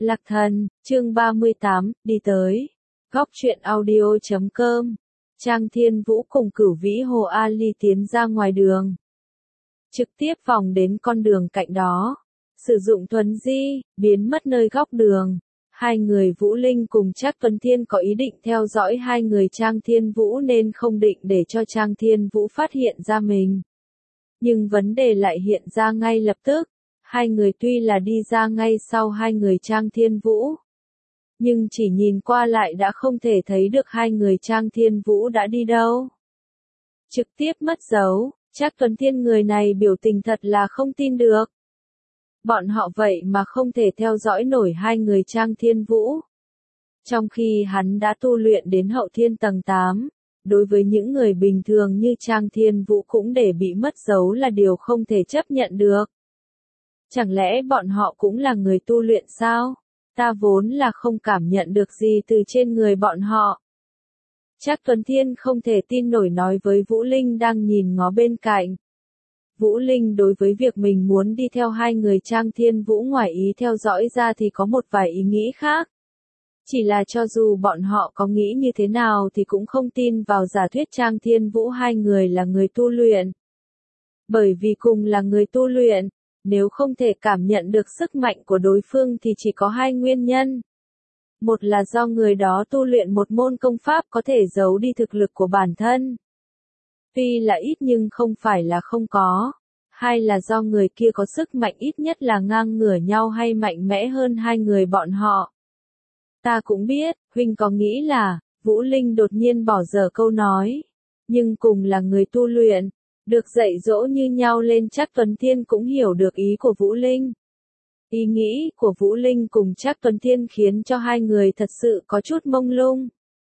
Lạc Thần, chương 38, đi tới. Góc truyện audio.com. Trang Thiên Vũ cùng Cửu Vĩ Hồ Ali tiến ra ngoài đường. Trực tiếp vòng đến con đường cạnh đó. Sử dụng thuấn di, biến mất nơi góc đường. Hai người Vũ Linh cùng Trác Tuấn Thiên có ý định theo dõi hai người Trang Thiên Vũ nên không định để cho Trang Thiên Vũ phát hiện ra mình. Nhưng vấn đề lại hiện ra ngay lập tức. Hai người tuy là đi ra ngay sau hai người Trang Thiên Vũ. Nhưng chỉ nhìn qua lại đã không thể thấy được hai người Trang Thiên Vũ đã đi đâu. Trực tiếp mất dấu, Trác Tuấn Thiên người này biểu tình thật là không tin được. Bọn họ vậy mà không thể theo dõi nổi hai người Trang Thiên Vũ. Trong khi hắn đã tu luyện đến hậu thiên tầng 8, đối với những người bình thường như Trang Thiên Vũ cũng để bị mất dấu là điều không thể chấp nhận được. Chẳng lẽ bọn họ cũng là người tu luyện sao? Ta vốn là không cảm nhận được gì từ trên người bọn họ. Trác Tuấn Thiên không thể tin nổi nói với Vũ Linh đang nhìn ngó bên cạnh. Vũ Linh đối với việc mình muốn đi theo hai người Trang Thiên Vũ ngoài ý theo dõi ra thì có một vài ý nghĩ khác. Chỉ là cho dù bọn họ có nghĩ như thế nào thì cũng không tin vào giả thuyết Trang Thiên Vũ hai người là người tu luyện. Bởi vì cùng là người tu luyện, nếu không thể cảm nhận được sức mạnh của đối phương thì chỉ có hai nguyên nhân. Một là do người đó tu luyện một môn công pháp có thể giấu đi thực lực của bản thân. Tuy là ít nhưng không phải là không có. Hai là do người kia có sức mạnh ít nhất là ngang ngửa nhau hay mạnh mẽ hơn hai người bọn họ. Ta cũng biết, huynh có nghĩ là, Vũ Linh đột nhiên bỏ dở câu nói. Nhưng cùng là người tu luyện, được dạy dỗ như nhau lên Trác Tuấn Thiên cũng hiểu được ý của Vũ Linh. Ý nghĩ của Vũ Linh cùng Trác Tuấn Thiên khiến cho hai người thật sự có chút mông lung.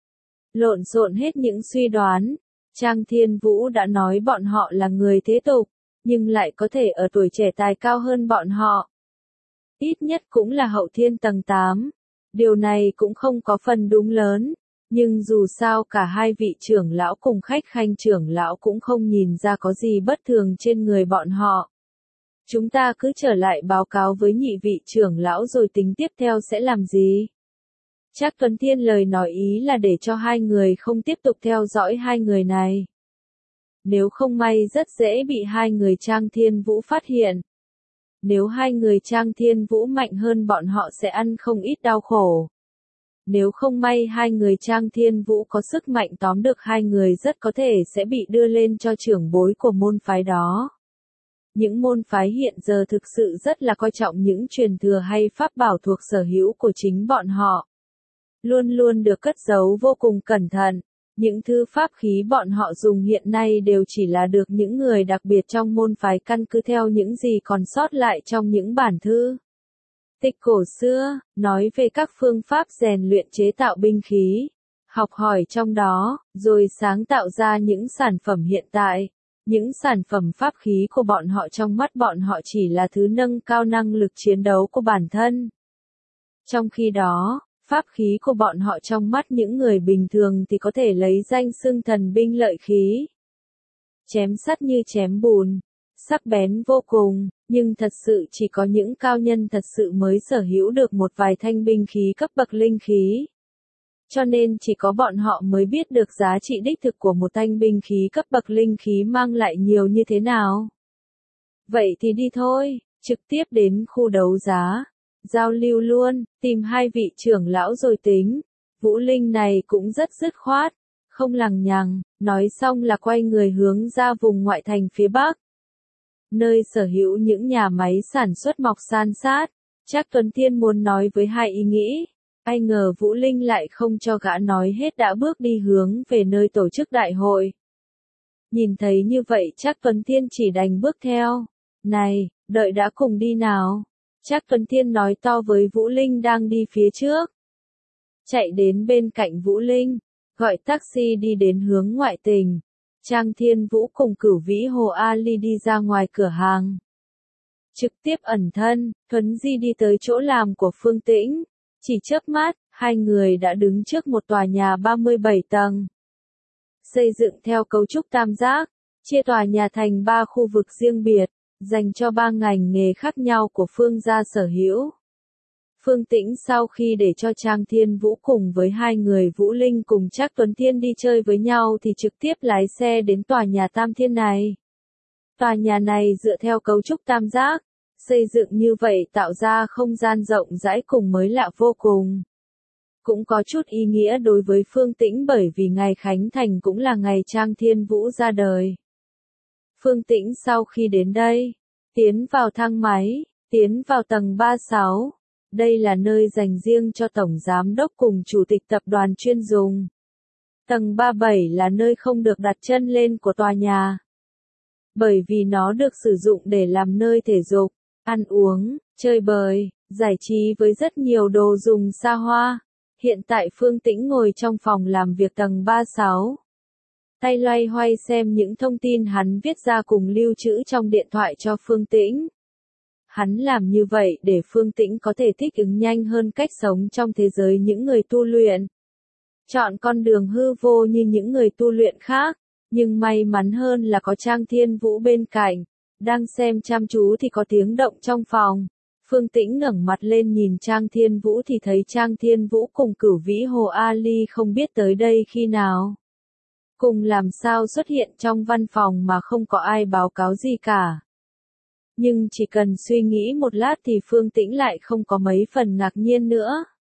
Lộn xộn hết những suy đoán, Trang Thiên Vũ đã nói bọn họ là người thế tục, nhưng lại có thể ở tuổi trẻ tài cao hơn bọn họ. Ít nhất cũng là hậu thiên tầng 8. Điều này cũng không có phần đúng lớn. Nhưng dù sao cả hai vị trưởng lão cùng khách khanh trưởng lão cũng không nhìn ra có gì bất thường trên người bọn họ. Chúng ta cứ trở lại báo cáo với nhị vị trưởng lão rồi tính tiếp theo sẽ làm gì. Trác Tuấn Thiên lời nói ý là để cho hai người không tiếp tục theo dõi hai người này. Nếu không may rất dễ bị hai người Trang Thiên Vũ phát hiện. Nếu hai người Trang Thiên Vũ mạnh hơn bọn họ sẽ ăn không ít đau khổ. Nếu không may hai người Trang Thiên Vũ có sức mạnh tóm được hai người rất có thể sẽ bị đưa lên cho trưởng bối của môn phái đó. Những môn phái hiện giờ thực sự rất là coi trọng những truyền thừa hay pháp bảo thuộc sở hữu của chính bọn họ. Luôn luôn được cất giấu vô cùng cẩn thận. Những thứ pháp khí bọn họ dùng hiện nay đều chỉ là được những người đặc biệt trong môn phái căn cứ theo những gì còn sót lại trong những bản thư. Tịch cổ xưa, nói về các phương pháp rèn luyện chế tạo binh khí, học hỏi trong đó, rồi sáng tạo ra những sản phẩm hiện tại. Những sản phẩm pháp khí của bọn họ trong mắt bọn họ chỉ là thứ nâng cao năng lực chiến đấu của bản thân. Trong khi đó, pháp khí của bọn họ trong mắt những người bình thường thì có thể lấy danh xưng thần binh lợi khí. Chém sắt như chém bùn, sắc bén vô cùng, nhưng thật sự chỉ có những cao nhân thật sự mới sở hữu được một vài thanh binh khí cấp bậc linh khí. Cho nên chỉ có bọn họ mới biết được giá trị đích thực của một thanh binh khí cấp bậc linh khí mang lại nhiều như thế nào. Vậy thì đi thôi, trực tiếp đến khu đấu giá. Giao lưu luôn, tìm hai vị trưởng lão rồi tính. Vũ Linh này cũng rất dứt khoát, không lằng nhằng, nói xong là quay người hướng ra vùng ngoại thành phía bắc. Nơi sở hữu những nhà máy sản xuất mọc san sát. Trác Tuấn Thiên muốn nói với hai ý nghĩ. Ai ngờ Vũ Linh lại không cho gã nói hết đã bước đi hướng về nơi tổ chức đại hội. Nhìn thấy như vậy Trác Tuấn Thiên chỉ đành bước theo. Này, đợi đã cùng đi nào. Trác Tuấn Thiên nói to với Vũ Linh đang đi phía trước. Chạy đến bên cạnh Vũ Linh, gọi taxi đi đến hướng ngoại thành. Trang Thiên Vũ cùng Cửu Vĩ Hồ Ali đi ra ngoài cửa hàng. Trực tiếp ẩn thân, thuấn di đi tới chỗ làm của Phương Tĩnh. Chỉ chớp mắt, hai người đã đứng trước một tòa nhà 37 tầng. Xây dựng theo cấu trúc tam giác, chia tòa nhà thành 3 khu vực riêng biệt, dành cho 3 ngành nghề khác nhau của Phương gia sở hữu. Phương Tĩnh sau khi để cho Trang Thiên Vũ cùng với hai người Vũ Linh cùng Trác Tuấn Thiên đi chơi với nhau thì trực tiếp lái xe đến tòa nhà Tam Thiên này. Tòa nhà này dựa theo cấu trúc tam giác, xây dựng như vậy tạo ra không gian rộng rãi cùng mới lạ vô cùng. Cũng có chút ý nghĩa đối với Phương Tĩnh bởi vì ngày khánh thành cũng là ngày Trang Thiên Vũ ra đời. Phương Tĩnh sau khi đến đây, tiến vào thang máy, tiến vào tầng 36. Đây là nơi dành riêng cho Tổng Giám đốc cùng Chủ tịch tập đoàn chuyên dùng. Tầng 37 là nơi không được đặt chân lên của tòa nhà. Bởi vì nó được sử dụng để làm nơi thể dục, ăn uống, chơi bời, giải trí với rất nhiều đồ dùng xa hoa. Hiện tại Phương Tĩnh ngồi trong phòng làm việc tầng 36. Tay loay hoay xem những thông tin hắn viết ra cùng lưu trữ trong điện thoại cho Phương Tĩnh. Hắn làm như vậy để Phương Tĩnh có thể thích ứng nhanh hơn cách sống trong thế giới những người tu luyện. Chọn con đường hư vô như những người tu luyện khác, nhưng may mắn hơn là có Trang Thiên Vũ bên cạnh. Đang xem chăm chú thì có tiếng động trong phòng. Phương Tĩnh ngẩng mặt lên nhìn Trang Thiên Vũ thì thấy Trang Thiên Vũ cùng Cửu Vĩ Hồ Ali không biết tới đây khi nào. Cùng làm sao xuất hiện trong văn phòng mà không có ai báo cáo gì cả. Nhưng chỉ cần suy nghĩ một lát thì Phương Tĩnh lại không có mấy phần ngạc nhiên nữa.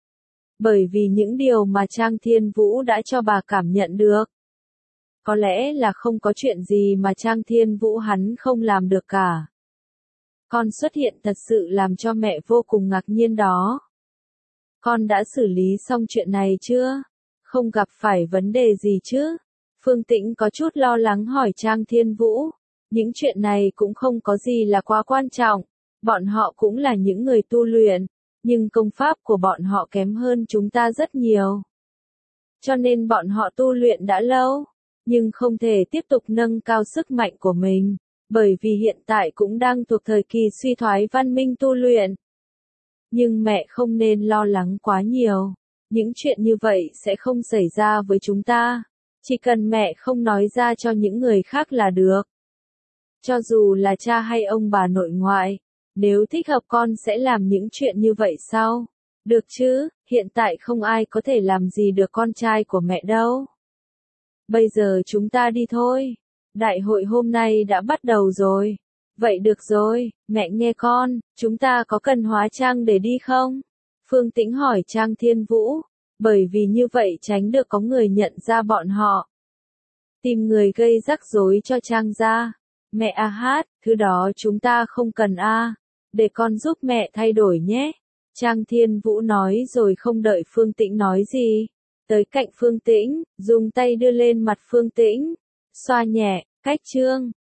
Bởi vì những điều mà Trang Thiên Vũ đã cho bà cảm nhận được. Có lẽ là không có chuyện gì mà Trang Thiên Vũ hắn không làm được cả. Con xuất hiện thật sự làm cho mẹ vô cùng ngạc nhiên đó. Con đã xử lý xong chuyện này chưa? Không gặp phải vấn đề gì chứ? Phương Tĩnh có chút lo lắng hỏi Trang Thiên Vũ. Những chuyện này cũng không có gì là quá quan trọng. Bọn họ cũng là những người tu luyện, nhưng công pháp của bọn họ kém hơn chúng ta rất nhiều. Cho nên bọn họ tu luyện đã lâu, nhưng không thể tiếp tục nâng cao sức mạnh của mình, bởi vì hiện tại cũng đang thuộc thời kỳ suy thoái văn minh tu luyện. Nhưng mẹ không nên lo lắng quá nhiều. Những chuyện như vậy sẽ không xảy ra với chúng ta. Chỉ cần mẹ không nói ra cho những người khác là được. Cho dù là cha hay ông bà nội ngoại, nếu thích hợp con sẽ làm những chuyện như vậy sao? Được chứ, hiện tại không ai có thể làm gì được con trai của mẹ đâu. Bây giờ chúng ta đi thôi. Đại hội hôm nay đã bắt đầu rồi. Vậy được rồi, mẹ nghe con, chúng ta có cần hóa trang để đi không? Phương Tĩnh hỏi Trang Thiên Vũ, bởi vì như vậy tránh được có người nhận ra bọn họ. Tìm người gây rắc rối cho Trang gia. Mẹ à hát, thứ đó chúng ta không cần a. Để con giúp mẹ thay đổi nhé. Trang Thiên Vũ nói rồi không đợi Phương Tĩnh nói gì. Tới cạnh Phương Tĩnh, dùng tay đưa lên mặt Phương Tĩnh. Xoa nhẹ, cách chương.